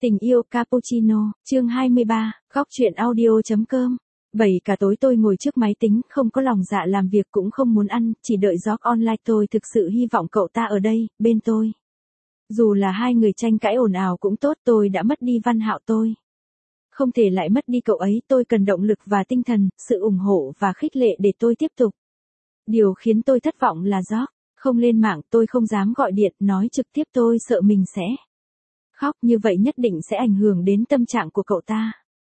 Tình yêu cappuccino, chương 23, góc truyện audio.com. 7 cả tối tôi ngồi trước máy tính, không có lòng dạ làm việc cũng không muốn ăn, chỉ đợi George online. Tôi thực sự hy vọng cậu ta ở đây, bên tôi. Dù là hai người tranh cãi ồn ào cũng tốt, tôi đã mất đi Văn Hạo tôi. Không thể lại mất đi cậu ấy, tôi cần động lực và tinh thần, sự ủng hộ và khích lệ để tôi tiếp tục. Điều khiến tôi thất vọng là George không lên mạng, tôi không dám gọi điện, nói trực tiếp, tôi sợ mình sẽ khóc, như vậy nhất định sẽ ảnh hưởng đến tâm trạng của cậu ta.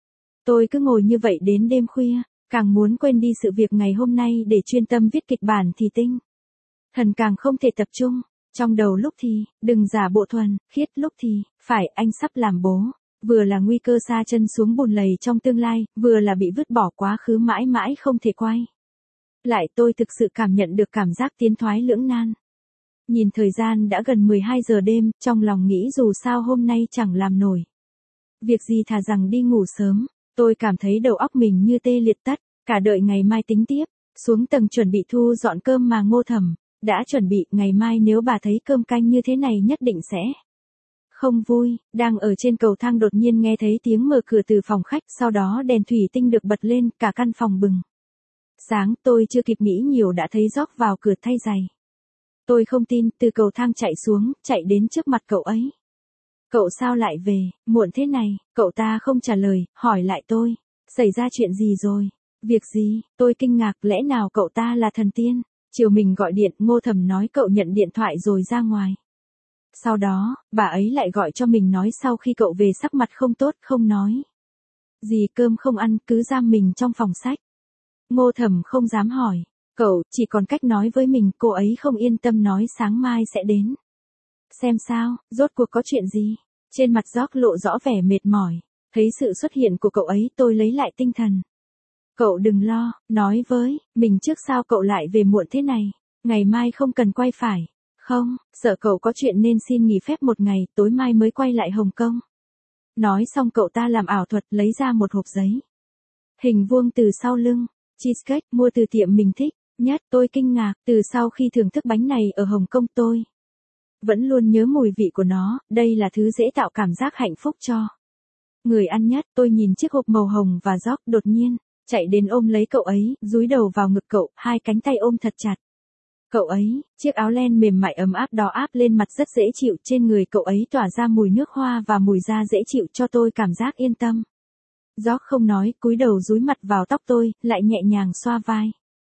Tôi cứ ngồi như vậy đến đêm khuya, càng muốn quên đi sự việc ngày hôm nay để chuyên tâm viết kịch bản thì tinh thần càng không thể tập trung. Trong đầu lúc thì, đừng giả bộ thuần khiết, lúc thì, phải, anh sắp làm bố. Vừa là nguy cơ sa chân xuống bùn lầy trong tương lai, vừa là bị vứt bỏ quá khứ mãi mãi không thể quay lại. Tôi thực sự cảm nhận được cảm giác tiến thoái lưỡng nan. Nhìn thời gian đã gần 12 giờ đêm, trong lòng nghĩ dù sao hôm nay chẳng làm nổi việc gì, thà rằng đi ngủ sớm. Tôi cảm thấy đầu óc mình như tê liệt, tất cả đợi ngày mai tính tiếp. Xuống tầng chuẩn bị thu dọn cơm mà Ngô Thẩm đã chuẩn bị, ngày mai nếu bà thấy cơm canh như thế này nhất định sẽ không vui. Đang ở trên cầu thang đột nhiên nghe thấy tiếng mở cửa từ phòng khách, sau đó đèn thủy tinh được bật lên, cả căn phòng bừng sáng. Tôi chưa kịp nghĩ nhiều đã thấy George vào cửa thay giày. Tôi không tin, từ cầu thang chạy xuống, chạy đến trước mặt cậu ấy. Cậu sao lại về, muộn thế này? Cậu ta không trả lời, hỏi lại tôi. Xảy ra chuyện gì rồi? Việc gì? Tôi kinh ngạc, lẽ nào cậu ta là thần tiên? Chiều mình gọi điện, Ngô Thẩm nói cậu nhận điện thoại rồi ra ngoài. Sau đó, bà ấy lại gọi cho mình nói sau khi cậu về sắc mặt không tốt, không nói gì, cơm không ăn, cứ giam mình trong phòng sách. Ngô Thẩm không dám hỏi. Cậu chỉ còn cách nói với mình, cô ấy không yên tâm nói sáng mai sẽ đến xem sao, rốt cuộc có chuyện gì. Trên mặt George lộ rõ vẻ mệt mỏi. Thấy sự xuất hiện của cậu ấy, tôi lấy lại tinh thần. Cậu đừng lo, nói với mình trước sao cậu lại về muộn thế này. Ngày mai không cần quay phải không? Sợ cậu có chuyện nên xin nghỉ phép một ngày, tối mai mới quay lại Hồng Kông. Nói xong cậu ta làm ảo thuật, lấy ra một hộp giấy hình vuông từ sau lưng. Cheesecake mua từ tiệm mình thích nhất. Tôi kinh ngạc, từ sau khi thưởng thức bánh này ở Hồng Kông tôi vẫn luôn nhớ mùi vị của nó, đây là thứ dễ tạo cảm giác hạnh phúc cho người ăn nhất. Tôi nhìn chiếc hộp màu hồng và George đột nhiên chạy đến ôm lấy cậu ấy, dúi đầu vào ngực cậu, hai cánh tay ôm thật chặt cậu ấy. Chiếc áo len mềm mại ấm áp đó áp lên mặt rất dễ chịu, trên người cậu ấy tỏa ra mùi nước hoa và mùi da dễ chịu cho tôi cảm giác yên tâm. George không nói, cúi đầu dúi mặt vào tóc tôi, lại nhẹ nhàng xoa vai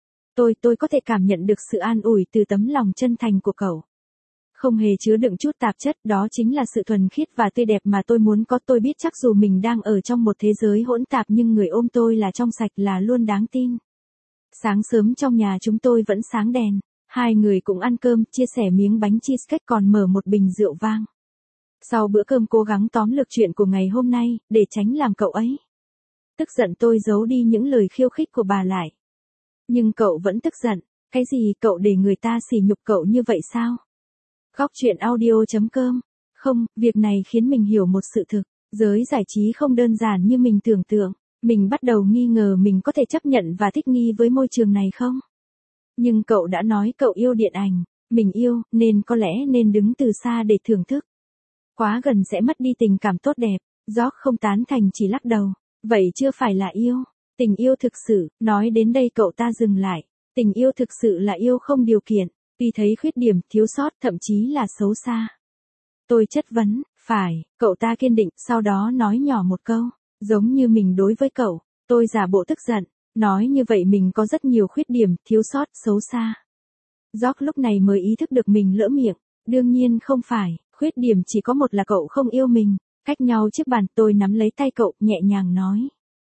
tôi có thể cảm nhận được sự an ủi từ tấm lòng chân thành của cậu. Không hề chứa đựng chút tạp chất, đó chính là sự thuần khiết và tươi đẹp mà tôi muốn có. Tôi biết chắc dù mình đang ở trong một thế giới hỗn tạp nhưng người ôm tôi là trong sạch, là luôn đáng tin. Sáng sớm trong nhà chúng tôi vẫn sáng đèn. Hai người cũng ăn cơm, chia sẻ miếng bánh cheesecake còn mở một bình rượu vang. Sau bữa cơm cố gắng tóm lược chuyện của ngày hôm nay, để tránh làm cậu ấy tức giận. Tôi giấu đi những lời khiêu khích của bà lại. Nhưng cậu vẫn tức giận. Cái gì, cậu để người ta sỉ nhục cậu như vậy sao? Góc truyện audio.com. Không, việc này khiến mình hiểu một sự thực. Giới giải trí không đơn giản như mình tưởng tượng. Mình bắt đầu nghi ngờ mình có thể chấp nhận và thích nghi với môi trường này không? Nhưng cậu đã nói cậu yêu điện ảnh. Mình yêu, nên có lẽ nên đứng từ xa để thưởng thức. Quá gần sẽ mất đi tình cảm tốt đẹp. George không tán thành, chỉ lắc đầu. Vậy chưa phải là yêu. Tình yêu thực sự, nói đến đây cậu ta dừng lại. Tình yêu thực sự là yêu không điều kiện. Tuy thấy khuyết điểm, thiếu sót, thậm chí là xấu xa. Tôi chất vấn, phải, cậu ta kiên định, sau đó nói nhỏ một câu. Giống như mình đối với cậu. Tôi giả bộ tức giận. Nói như vậy mình có rất nhiều khuyết điểm, thiếu sót, xấu xa. George lúc này mới ý thức được mình lỡ miệng. Đương nhiên không phải, khuyết điểm chỉ có một là cậu không yêu mình. Cách nhau chiếc bàn, tôi nắm lấy tay cậu, nhẹ nhàng nói.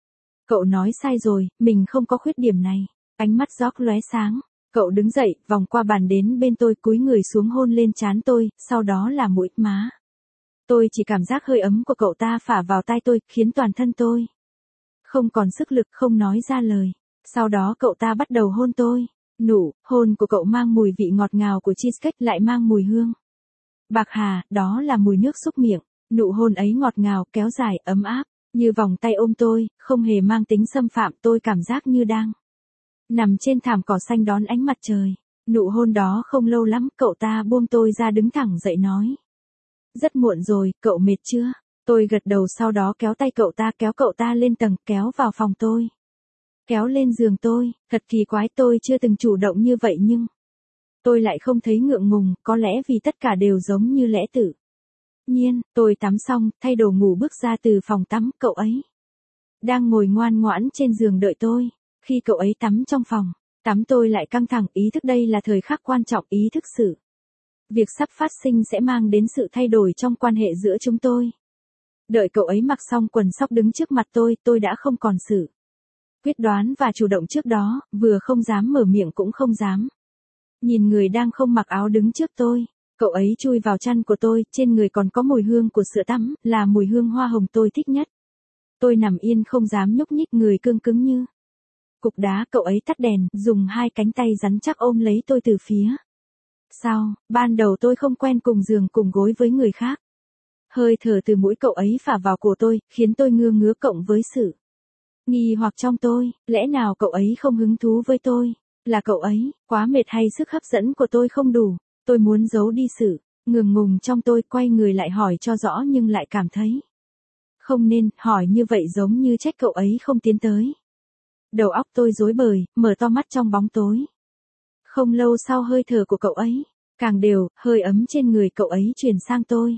Cậu nói sai rồi, mình không có khuyết điểm này. Ánh mắt George lóe sáng. Cậu đứng dậy, vòng qua bàn đến bên tôi, cúi người xuống hôn lên trán tôi, sau đó là mũi, má. Tôi chỉ cảm giác hơi ấm của cậu ta phả vào tai tôi, khiến toàn thân tôi không còn sức lực, không nói ra lời. Sau đó cậu ta bắt đầu hôn tôi. Nụ hôn của cậu mang mùi vị ngọt ngào của cheesecake, lại mang mùi hương bạc hà, đó là mùi nước xúc miệng. Nụ hôn ấy ngọt ngào, kéo dài, ấm áp, như vòng tay ôm tôi, không hề mang tính xâm phạm. Tôi cảm giác như đang nằm trên thảm cỏ xanh đón ánh mặt trời. Nụ hôn đó không lâu lắm, cậu ta buông tôi ra, đứng thẳng dậy nói. Rất muộn rồi, cậu mệt chưa? Tôi gật đầu sau đó kéo tay cậu ta, kéo cậu ta lên tầng, kéo vào phòng tôi. Kéo lên giường tôi, thật kỳ quái tôi chưa từng chủ động như vậy nhưng tôi lại không thấy ngượng ngùng, có lẽ vì tất cả đều giống như lẽ tự nhiên. Tôi tắm xong, thay đồ ngủ bước ra từ phòng tắm, cậu ấy đang ngồi ngoan ngoãn trên giường đợi tôi. Khi cậu ấy tắm trong phòng tắm tôi lại căng thẳng, ý thức đây là thời khắc quan trọng, ý thức sự việc sắp phát sinh sẽ mang đến sự thay đổi trong quan hệ giữa chúng tôi. Đợi cậu ấy mặc xong quần sóc đứng trước mặt tôi đã không còn sự quyết đoán và chủ động trước đó, vừa không dám mở miệng cũng không dám nhìn người đang không mặc áo đứng trước tôi. Cậu ấy chui vào chăn của tôi, trên người còn có mùi hương của sữa tắm, là mùi hương hoa hồng tôi thích nhất. Tôi nằm yên không dám nhúc nhích, người cương cứng như cục đá. Cậu ấy tắt đèn, dùng hai cánh tay rắn chắc ôm lấy tôi từ phía sau. Ban đầu tôi không quen cùng giường cùng gối với người khác. Hơi thở từ mũi cậu ấy phả vào cổ tôi, khiến tôi ngứa cộng với sự nghi hoặc trong tôi, lẽ nào cậu ấy không hứng thú với tôi? Là cậu ấy quá mệt hay sức hấp dẫn của tôi không đủ? Tôi muốn giấu đi sự ngượng ngùng trong tôi, quay người lại hỏi cho rõ nhưng lại cảm thấy không nên hỏi như vậy, giống như trách cậu ấy không tiến tới. Đầu óc tôi rối bời, mở to mắt trong bóng tối. Không lâu sau hơi thở của cậu ấy càng đều, hơi ấm trên người cậu ấy truyền sang tôi.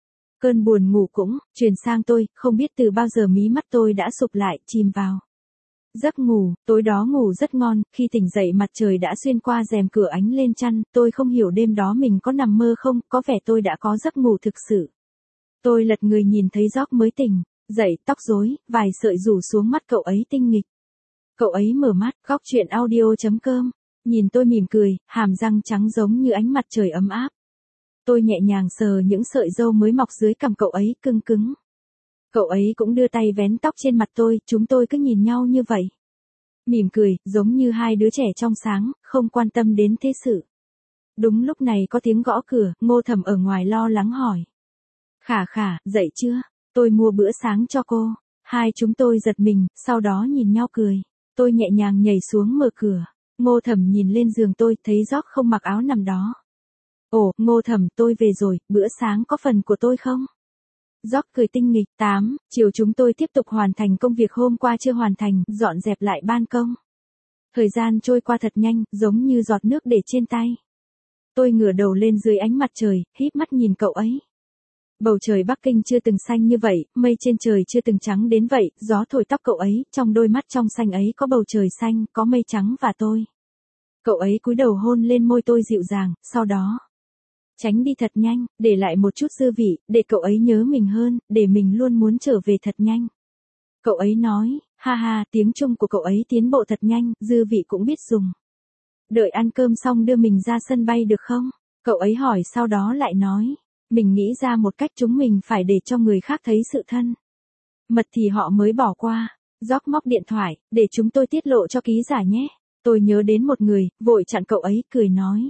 Cơn buồn ngủ cũng truyền sang tôi, không biết từ bao giờ mí mắt tôi đã sụp lại, chìm vào giấc ngủ. Tối đó ngủ rất ngon, khi tỉnh dậy mặt trời đã xuyên qua rèm cửa ánh lên chăn, tôi không hiểu đêm đó mình có nằm mơ không, có vẻ tôi đã có giấc ngủ thực sự. Tôi lật người nhìn thấy George mới tỉnh dậy, tóc rối, vài sợi rủ xuống, mắt cậu ấy tinh nghịch. Cậu ấy mở mắt, góc chuyện audio.com, nhìn tôi mỉm cười, hàm răng trắng giống như ánh mặt trời ấm áp. Tôi nhẹ nhàng sờ những sợi râu mới mọc dưới cằm cậu ấy, cưng cứng. Cậu ấy cũng đưa tay vén tóc trên mặt tôi, chúng tôi cứ nhìn nhau như vậy. Mỉm cười, giống như hai đứa trẻ trong sáng, không quan tâm đến thế sự. Đúng lúc này có tiếng gõ cửa, Ngô Thẩm ở ngoài lo lắng hỏi. Khả khả, dậy chưa? Tôi mua bữa sáng cho cô. Hai chúng tôi giật mình, sau đó nhìn nhau cười. Tôi nhẹ nhàng nhảy xuống mở cửa. Ngô Thẩm nhìn lên giường tôi, thấy George không mặc áo nằm đó. Ồ, Ngô Thẩm, tôi về rồi, bữa sáng có phần của tôi không? George cười tinh nghịch. 8 chiều chúng tôi tiếp tục hoàn thành công việc hôm qua chưa hoàn thành, dọn dẹp lại ban công. Thời gian trôi qua thật nhanh, giống như giọt nước để trên tay. Tôi ngửa đầu lên dưới ánh mặt trời, híp mắt nhìn cậu ấy. Bầu trời Bắc Kinh chưa từng xanh như vậy, mây trên trời chưa từng trắng đến vậy, gió thổi tóc cậu ấy, trong đôi mắt trong xanh ấy có bầu trời xanh, có mây trắng và tôi. Cậu ấy cúi đầu hôn lên môi tôi dịu dàng, sau đó tránh đi thật nhanh, để lại một chút dư vị, để cậu ấy nhớ mình hơn, để mình luôn muốn trở về thật nhanh. Cậu ấy nói, ha ha, tiếng Trung của cậu ấy tiến bộ thật nhanh, dư vị cũng biết dùng. Đợi ăn cơm xong đưa mình ra sân bay được không? Cậu ấy hỏi sau đó lại nói, mình nghĩ ra một cách, chúng mình phải để cho người khác thấy sự thân mật thì họ mới bỏ qua. George móc điện thoại, để chúng tôi tiết lộ cho ký giả nhé. Tôi nhớ đến một người, vội chặn cậu ấy, cười nói.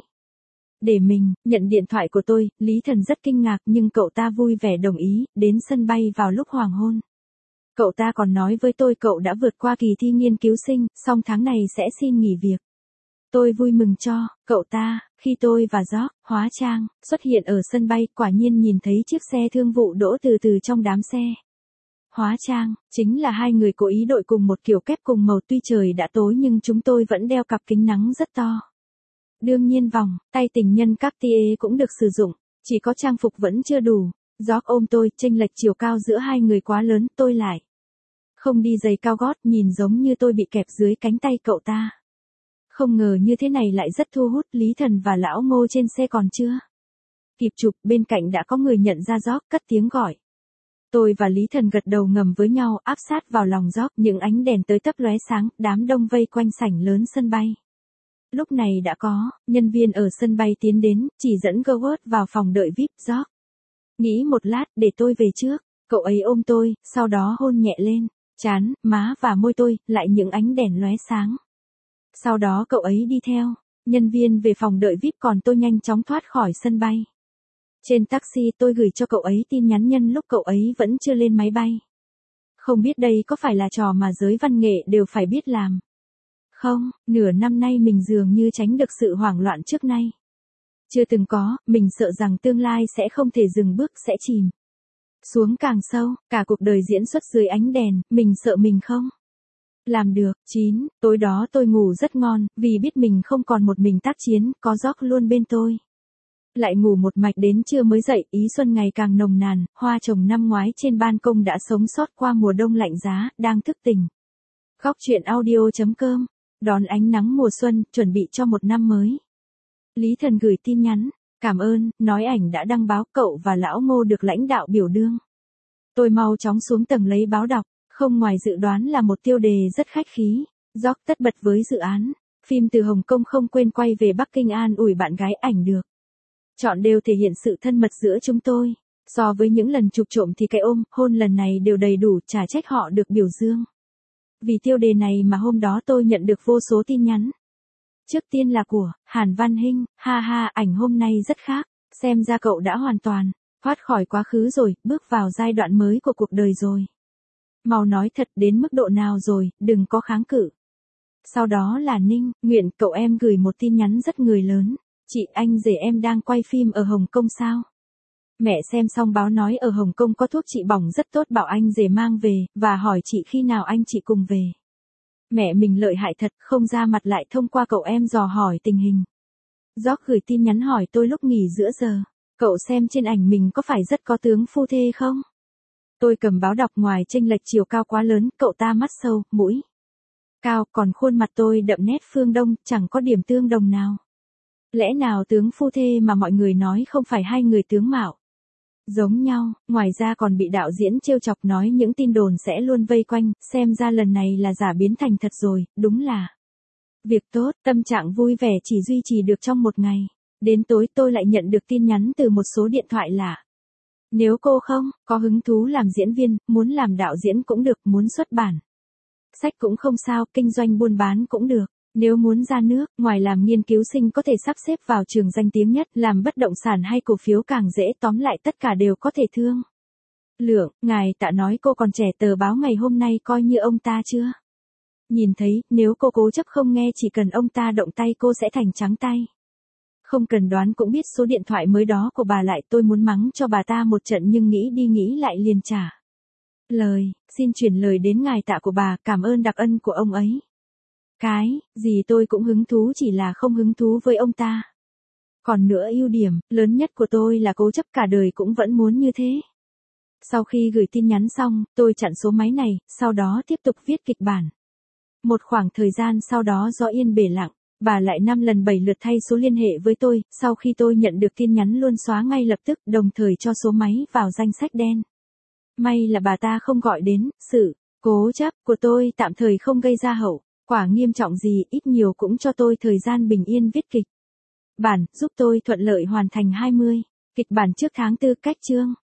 Để mình nhận điện thoại của tôi. Lý Thần rất kinh ngạc nhưng cậu ta vui vẻ đồng ý, đến sân bay vào lúc hoàng hôn. Cậu ta còn nói với tôi cậu đã vượt qua kỳ thi nghiên cứu sinh, song tháng này sẽ xin nghỉ việc. Tôi vui mừng cho cậu ta. Khi tôi và George, hóa trang, xuất hiện ở sân bay, quả nhiên nhìn thấy chiếc xe thương vụ đỗ từ từ trong đám xe. Hóa trang, chính là hai người cố ý đội cùng một kiểu kép cùng màu, tuy trời đã tối nhưng chúng tôi vẫn đeo cặp kính nắng rất to. Đương nhiên vòng tay tình nhân Cartier cũng được sử dụng, chỉ có trang phục vẫn chưa đủ. George ôm tôi, chênh lệch chiều cao giữa hai người quá lớn, tôi lại không đi giày cao gót, nhìn giống như tôi bị kẹp dưới cánh tay cậu ta. Không ngờ như thế này lại rất thu hút. Lý Thần và lão Ngô trên xe còn chưa kịp chụp, bên cạnh đã có người nhận ra George, cất tiếng gọi. Tôi và Lý Thần gật đầu ngầm với nhau, áp sát vào lòng George, những ánh đèn tới tấp lóe sáng, đám đông vây quanh sảnh lớn sân bay. Lúc này đã có nhân viên ở sân bay tiến đến, chỉ dẫn Goward vào phòng đợi VIP. George nghĩ một lát, để tôi về trước. Cậu ấy ôm tôi, sau đó hôn nhẹ lên trán, má và môi tôi, lại những ánh đèn lóe sáng. Sau đó cậu ấy đi theo nhân viên về phòng đợi VIP, còn tôi nhanh chóng thoát khỏi sân bay. Trên taxi tôi gửi cho cậu ấy tin nhắn nhân lúc cậu ấy vẫn chưa lên máy bay. Không biết đây có phải là trò mà giới văn nghệ đều phải biết làm không? Nửa năm nay mình dường như tránh được sự hoảng loạn trước nay chưa từng có, mình sợ rằng tương lai sẽ không thể dừng bước, sẽ chìm Xuống càng sâu, cả cuộc đời diễn xuất dưới ánh đèn, mình sợ mình không làm được. 9. Tối đó tôi ngủ rất ngon, vì biết mình không còn một mình tác chiến, có George luôn bên tôi. Lại ngủ một mạch đến trưa mới dậy, ý xuân ngày càng nồng nàn, hoa trồng năm ngoái trên ban công đã sống sót qua mùa đông lạnh giá, đang thức tỉnh. Góc chuyện audio.com, đón ánh nắng mùa xuân, chuẩn bị cho một năm mới. Lý Thần gửi tin nhắn, cảm ơn, nói ảnh đã đăng báo cậu và lão Ngô được lãnh đạo biểu dương. Tôi mau chóng xuống tầng lấy báo đọc, không ngoài dự đoán là một tiêu đề rất khách khí. George tất bật với dự án, phim từ Hồng Kông không quên quay về Bắc Kinh an ủi bạn gái ảnh được. Chọn đều thể hiện sự thân mật giữa chúng tôi. So với những lần chụp trộm thì cái ôm, hôn lần này đều đầy đủ, chả trách họ được biểu dương. Vì tiêu đề này mà hôm đó tôi nhận được vô số tin nhắn. Trước tiên là của Hàn Văn Hinh, ha ha, ảnh hôm nay rất khác, xem ra cậu đã hoàn toàn thoát khỏi quá khứ rồi, bước vào giai đoạn mới của cuộc đời rồi. Mau nói thật, đến mức độ nào rồi, đừng có kháng cự. Sau đó là Ninh, nguyện cậu em gửi một tin nhắn rất người lớn. Chị, anh rể em đang quay phim ở Hồng Kông sao? Mẹ xem xong báo nói ở Hồng Kông có thuốc trị bỏng rất tốt, bảo anh rể mang về, và hỏi chị khi nào anh chị cùng về. Mẹ mình lợi hại thật, không ra mặt lại thông qua cậu em dò hỏi tình hình. George gửi tin nhắn hỏi tôi lúc nghỉ giữa giờ. Cậu xem trên ảnh mình có phải rất có tướng phu thê không? Tôi cầm báo đọc, ngoài chênh lệch chiều cao quá lớn, cậu ta mắt sâu, mũi cao, còn khuôn mặt tôi đậm nét phương Đông, chẳng có điểm tương đồng nào. Lẽ nào tướng phu thê mà mọi người nói không phải hai người tướng mạo giống nhau, ngoài ra còn bị đạo diễn trêu chọc nói những tin đồn sẽ luôn vây quanh, xem ra lần này là giả biến thành thật rồi, đúng là việc tốt. Tâm trạng vui vẻ chỉ duy trì được trong một ngày. Đến tối tôi lại nhận được tin nhắn từ một số điện thoại lạ. Nếu cô không có hứng thú làm diễn viên, muốn làm đạo diễn cũng được, muốn xuất bản sách cũng không sao, kinh doanh buôn bán cũng được. Nếu muốn ra nước, ngoài làm nghiên cứu sinh có thể sắp xếp vào trường danh tiếng nhất, làm bất động sản hay cổ phiếu càng dễ, tóm lại tất cả đều có thể thương lượng. Ngài Tạ nói cô còn trẻ, tờ báo ngày hôm nay coi như ông ta chưa nhìn thấy, nếu cô cố chấp không nghe, chỉ cần ông ta động tay cô sẽ thành trắng tay. Không cần đoán cũng biết số điện thoại mới đó của bà lại, tôi muốn mắng cho bà ta một trận nhưng nghĩ đi nghĩ lại liền trả lời, xin chuyển lời đến ngài Tạ của bà, cảm ơn đặc ân của ông ấy. Cái gì tôi cũng hứng thú, chỉ là không hứng thú với ông ta. Còn nữa, ưu điểm lớn nhất của tôi là cố chấp, cả đời cũng vẫn muốn như thế. Sau khi gửi tin nhắn xong, tôi chặn số máy này, sau đó tiếp tục viết kịch bản. Một khoảng thời gian sau đó do yên bề lặng, bà lại 5 lần 7 lượt thay số liên hệ với tôi, sau khi tôi nhận được tin nhắn luôn xóa ngay lập tức, đồng thời cho số máy vào danh sách đen. May là bà ta không gọi đến, sự cố chấp của tôi tạm thời không gây ra hậu quả nghiêm trọng gì, ít nhiều cũng cho tôi thời gian bình yên viết kịch bản, giúp tôi thuận lợi hoàn thành 20 kịch bản trước tháng 4 cách chương.